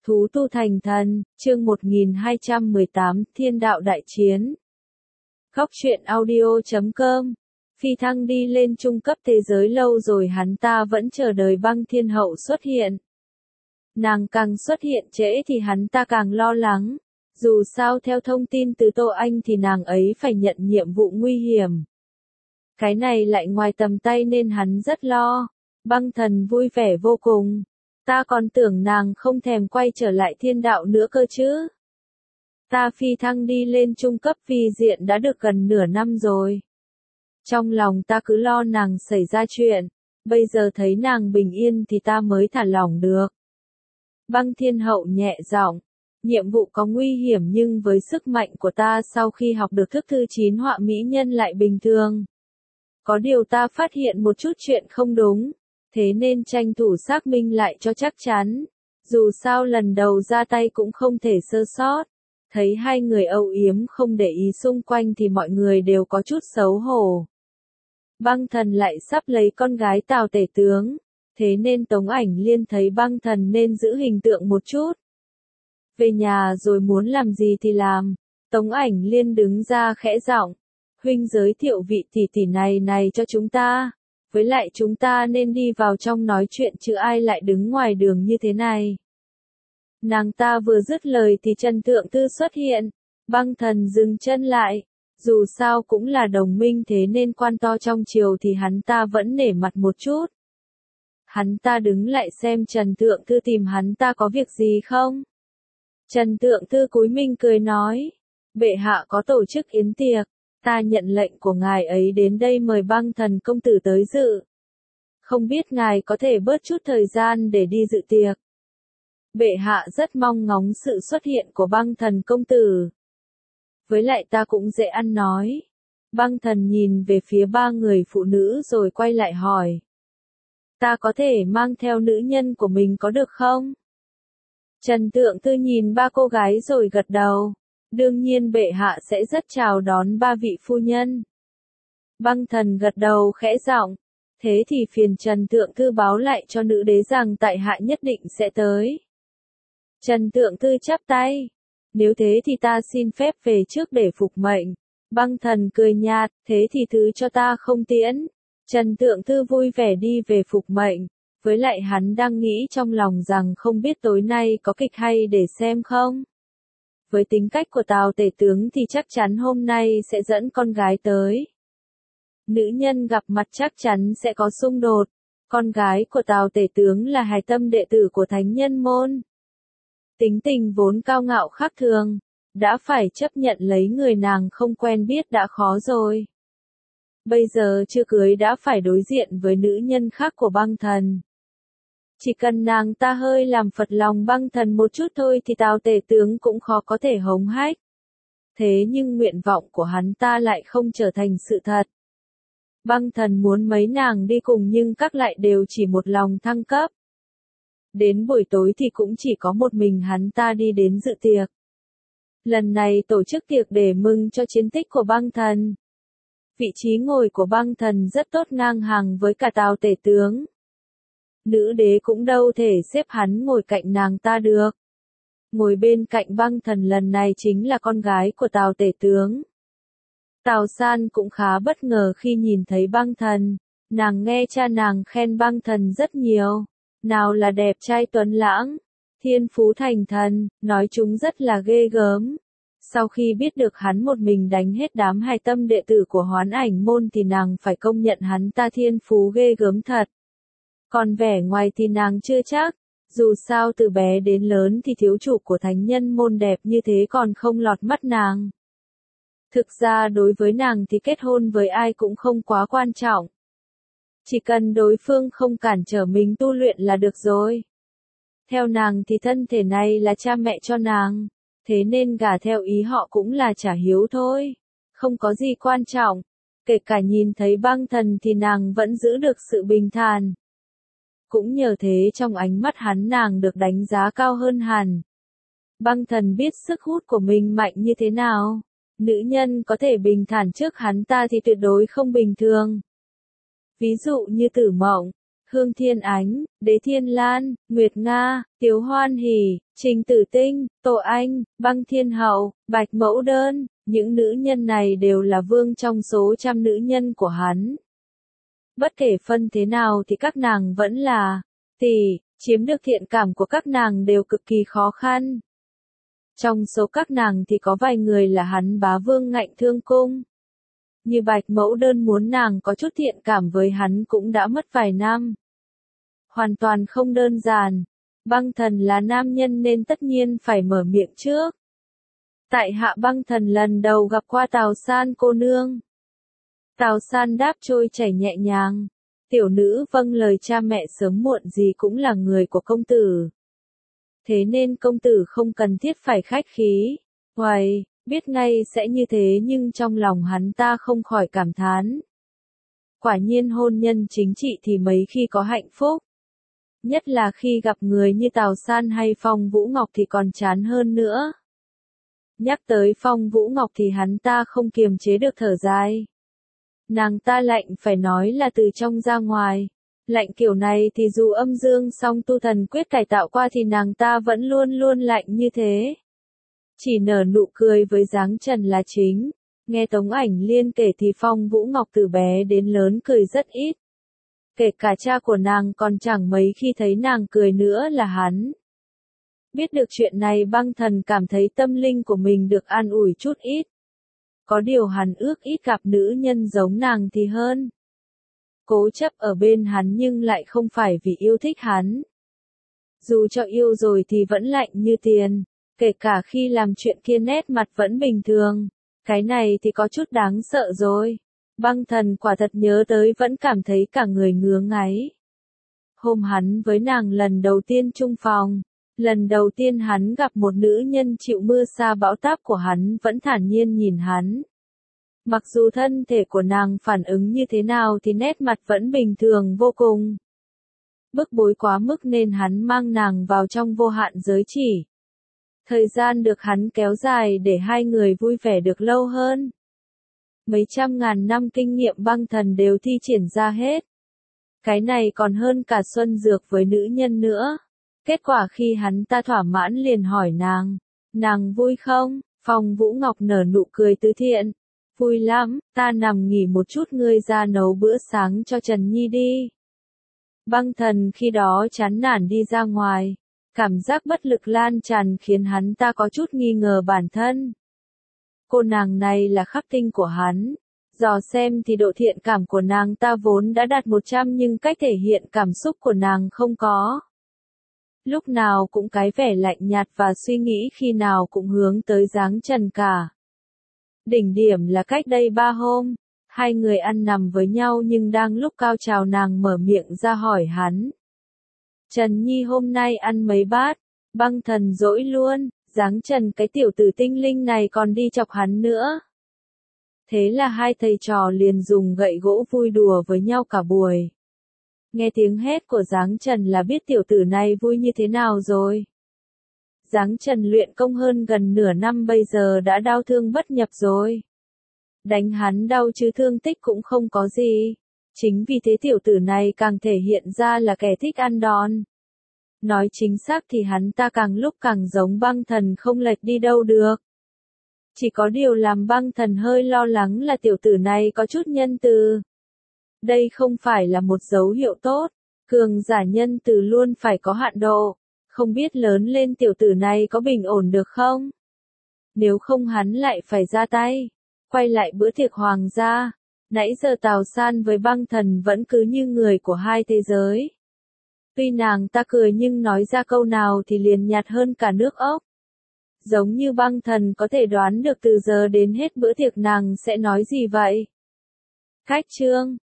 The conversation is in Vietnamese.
Thú tu thành thần, chương 1218, Thiên đạo đại chiến. Góc truyện audio.com. Phi thăng đi lên trung cấp thế giới lâu rồi hắn ta vẫn chờ đợi băng thiên hậu xuất hiện. Nàng càng xuất hiện trễ thì hắn ta càng lo lắng. Dù sao theo thông tin từ Tô Anh thì nàng ấy phải nhận nhiệm vụ nguy hiểm. Cái này lại ngoài tầm tay nên hắn rất lo. Băng thần vui vẻ vô cùng. Ta còn tưởng nàng không thèm quay trở lại thiên đạo nữa cơ chứ. Ta phi thăng đi lên trung cấp vi diện đã được gần nửa năm rồi. Trong lòng ta cứ lo nàng xảy ra chuyện. Bây giờ thấy nàng bình yên thì ta mới thả lỏng được. Băng thiên hậu nhẹ giọng. Nhiệm vụ có nguy hiểm nhưng với sức mạnh của ta sau khi học được thức thư 9 họa mỹ nhân lại bình thường. Có điều ta phát hiện một chút chuyện không đúng. Thế nên tranh thủ xác minh lại cho chắc chắn. Dù sao lần đầu ra tay cũng không thể sơ sót. Thấy hai người âu yếm không để ý xung quanh thì mọi người đều có chút xấu hổ. Băng thần lại sắp lấy con gái Tào tể tướng. Thế nên Tống Ảnh Liên thấy băng thần nên giữ hình tượng một chút. Về nhà rồi muốn làm gì thì làm. Tống Ảnh Liên đứng ra khẽ giọng. Huynh giới thiệu vị tỷ tỷ này cho chúng ta. Với lại chúng ta nên đi vào trong nói chuyện chứ ai lại đứng ngoài đường như thế này. Nàng ta vừa dứt lời thì Trần Thượng Thư xuất hiện. Băng thần dừng chân lại. Dù sao cũng là đồng minh thế nên quan to trong triều thì hắn ta vẫn nể mặt một chút. Hắn ta đứng lại xem Trần Thượng Thư tìm hắn ta có việc gì không. Trần Thượng Thư cúi mình cười nói. Bệ hạ có tổ chức yến tiệc. Ta nhận lệnh của ngài ấy đến đây mời băng thần công tử tới dự. Không biết ngài có thể bớt chút thời gian để đi dự tiệc. Bệ hạ rất mong ngóng sự xuất hiện của băng thần công tử. Với lại ta cũng dễ ăn nói. Băng thần nhìn về phía ba người phụ nữ rồi quay lại hỏi. Ta có thể mang theo nữ nhân của mình có được không? Trần Thượng Thư nhìn ba cô gái rồi gật đầu. Đương nhiên bệ hạ sẽ rất chào đón ba vị phu nhân. Băng thần gật đầu khẽ giọng. Thế thì phiền Trần Thượng Thư báo lại cho nữ đế rằng tại hạ nhất định sẽ tới. Trần Thượng Thư chắp tay. Nếu thế thì ta xin phép về trước để phục mệnh. Băng thần cười nhạt, thế thì thứ cho ta không tiễn. Trần Thượng Thư vui vẻ đi về phục mệnh. Với lại hắn đang nghĩ trong lòng rằng không biết tối nay có kịch hay để xem không. Với tính cách của Tào tể tướng thì chắc chắn hôm nay sẽ dẫn con gái tới. Nữ nhân gặp mặt chắc chắn sẽ có xung đột. Con gái của Tào tể tướng là hài tâm đệ tử của Thánh Nhân Môn. Tính tình vốn cao ngạo khác thường. Đã phải chấp nhận lấy người nàng không quen biết đã khó rồi. Bây giờ chưa cưới đã phải đối diện với nữ nhân khác của băng thần. Chỉ cần nàng ta hơi làm phật lòng băng thần một chút thôi thì Tào tể tướng cũng khó có thể hống hách. Thế nhưng nguyện vọng của hắn ta lại không trở thành sự thật. Băng thần muốn mấy nàng đi cùng nhưng các lại đều chỉ một lòng thăng cấp. Đến buổi tối thì cũng chỉ có một mình hắn ta đi đến dự tiệc. Lần này tổ chức tiệc để mừng cho chiến tích của băng thần. Vị trí ngồi của băng thần rất tốt ngang hàng với cả Tào tể tướng. Nữ đế cũng đâu thể xếp hắn ngồi cạnh nàng ta được. Ngồi bên cạnh băng thần lần này chính là con gái của Tào tể tướng. Tào San cũng khá bất ngờ khi nhìn thấy băng thần. Nàng nghe cha nàng khen băng thần rất nhiều. Nào là đẹp trai tuấn lãng, thiên phú thành thần, nói chúng rất là ghê gớm. Sau khi biết được hắn một mình đánh hết đám hài tâm đệ tử của Hoán Ảnh Môn thì nàng phải công nhận hắn ta thiên phú ghê gớm thật. Còn vẻ ngoài thì nàng chưa chắc, dù sao từ bé đến lớn thì thiếu chủ của Thánh Nhân Môn đẹp như thế còn không lọt mắt nàng. Thực ra đối với nàng thì kết hôn với ai cũng không quá quan trọng. Chỉ cần đối phương không cản trở mình tu luyện là được rồi. Theo nàng thì thân thể này là cha mẹ cho nàng, thế nên gả theo ý họ cũng là trả hiếu thôi. Không có gì quan trọng, kể cả nhìn thấy băng thần thì nàng vẫn giữ được sự bình thản. Cũng nhờ thế trong ánh mắt hắn nàng được đánh giá cao hơn hẳn. Băng thần biết sức hút của mình mạnh như thế nào. Nữ nhân có thể bình thản trước hắn ta thì tuyệt đối không bình thường. Ví dụ như Tử Mộng, Hương Thiên Ánh, Đế Thiên Lan, Nguyệt Nga, Tiếu Hoan Hỷ, Trình Tử Tinh, Tô Anh, Băng Thiên Hậu, Bạch Mẫu Đơn, những nữ nhân này đều là vương trong số trăm nữ nhân của hắn. Bất kể phân thế nào thì các nàng vẫn là tỷ, chiếm được thiện cảm của các nàng đều cực kỳ khó khăn. Trong số các nàng thì có vài người là hắn bá vương ngạnh thương cung. Như Bạch Mẫu Đơn muốn nàng có chút thiện cảm với hắn cũng đã mất vài năm. Hoàn toàn không đơn giản. Băng Thần là nam nhân nên tất nhiên phải mở miệng trước. Tại hạ Băng Thần lần đầu gặp qua Tào San cô nương. Tào San đáp trôi chảy nhẹ nhàng. Tiểu nữ vâng lời cha mẹ sớm muộn gì cũng là người của công tử. Thế nên công tử không cần thiết phải khách khí. Uầy, biết ngay sẽ như thế nhưng trong lòng hắn ta không khỏi cảm thán. Quả nhiên hôn nhân chính trị thì mấy khi có hạnh phúc. Nhất là khi gặp người như Tào San hay Phong Vũ Ngọc thì còn chán hơn nữa. Nhắc tới Phong Vũ Ngọc thì hắn ta không kiềm chế được thở dài. Nàng ta lạnh phải nói là từ trong ra ngoài. Lạnh kiểu này thì dù âm dương song tu thần quyết cải tạo qua thì nàng ta vẫn luôn luôn lạnh như thế. Chỉ nở nụ cười với dáng trần là chính. Nghe Tống Ảnh Liên kể thì Phong Vũ Ngọc từ bé đến lớn cười rất ít. Kể cả cha của nàng còn chẳng mấy khi thấy nàng cười nữa là hắn. Biết được chuyện này Băng Thần cảm thấy tâm linh của mình được an ủi chút ít. Có điều hắn ước ít gặp nữ nhân giống nàng thì hơn. Cố chấp ở bên hắn nhưng lại không phải vì yêu thích hắn. Dù cho yêu rồi thì vẫn lạnh như tiền, kể cả khi làm chuyện kia nét mặt vẫn bình thường. Cái này thì có chút đáng sợ rồi. Băng Thần quả thật nhớ tới vẫn cảm thấy cả người ngứa ngáy. Hôm hắn với nàng lần đầu tiên chung phòng, lần đầu tiên hắn gặp một nữ nhân chịu mưa sa bão táp của hắn vẫn thản nhiên nhìn hắn. Mặc dù thân thể của nàng phản ứng như thế nào thì nét mặt vẫn bình thường vô cùng. Bức bối quá mức nên hắn mang nàng vào trong vô hạn giới chỉ. Thời gian được hắn kéo dài để hai người vui vẻ được lâu hơn. Mấy trăm ngàn năm kinh nghiệm Băng Thần đều thi triển ra hết. Cái này còn hơn cả xuân dược với nữ nhân nữa. Kết quả khi hắn ta thỏa mãn liền hỏi nàng vui không? Phong Vũ Ngọc nở nụ cười từ thiện. Vui lắm, ta nằm nghỉ một chút ngươi ra nấu bữa sáng cho Trần Nhi đi. Băng Thần khi đó chán nản đi ra ngoài. Cảm giác bất lực lan tràn khiến hắn ta có chút nghi ngờ bản thân. Cô nàng này là khắc tinh của hắn. Dò xem thì độ thiện cảm của nàng ta vốn đã đạt 100 nhưng cách thể hiện cảm xúc của nàng không có. Lúc nào cũng cái vẻ lạnh nhạt và suy nghĩ khi nào cũng hướng tới dáng trần cả. Đỉnh điểm là cách đây 3 hôm, hai người ăn nằm với nhau nhưng đang lúc cao trào nàng mở miệng ra hỏi hắn. Trần Nhi hôm nay ăn mấy bát? Băng Thần dỗi luôn, dáng trần cái tiểu tử tinh linh này còn đi chọc hắn nữa. Thế là hai thầy trò liền dùng gậy gỗ vui đùa với nhau cả buổi. Nghe tiếng hét của dáng trần là biết tiểu tử này vui như thế nào rồi. Dáng trần luyện công hơn gần nửa năm bây giờ đã đau thương bất nhập rồi. Đánh hắn đau chứ thương tích cũng không có gì. Chính vì thế tiểu tử này càng thể hiện ra là kẻ thích ăn đòn. Nói chính xác thì hắn ta càng lúc càng giống Băng Thần không lệch đi đâu được. Chỉ có điều làm Băng Thần hơi lo lắng là tiểu tử này có chút nhân từ. Đây không phải là một dấu hiệu tốt. Cường giả nhân từ luôn phải có hạn độ. Không biết lớn lên tiểu tử này có bình ổn được không? Nếu không hắn lại phải ra tay. Quay lại bữa tiệc hoàng gia. Nãy giờ Tào San với Băng Thần vẫn cứ như người của hai thế giới. Tuy nàng ta cười nhưng nói ra câu nào thì liền nhạt hơn cả nước ốc. Giống như Băng Thần có thể đoán được từ giờ đến hết bữa tiệc nàng sẽ nói gì vậy. Khách trương,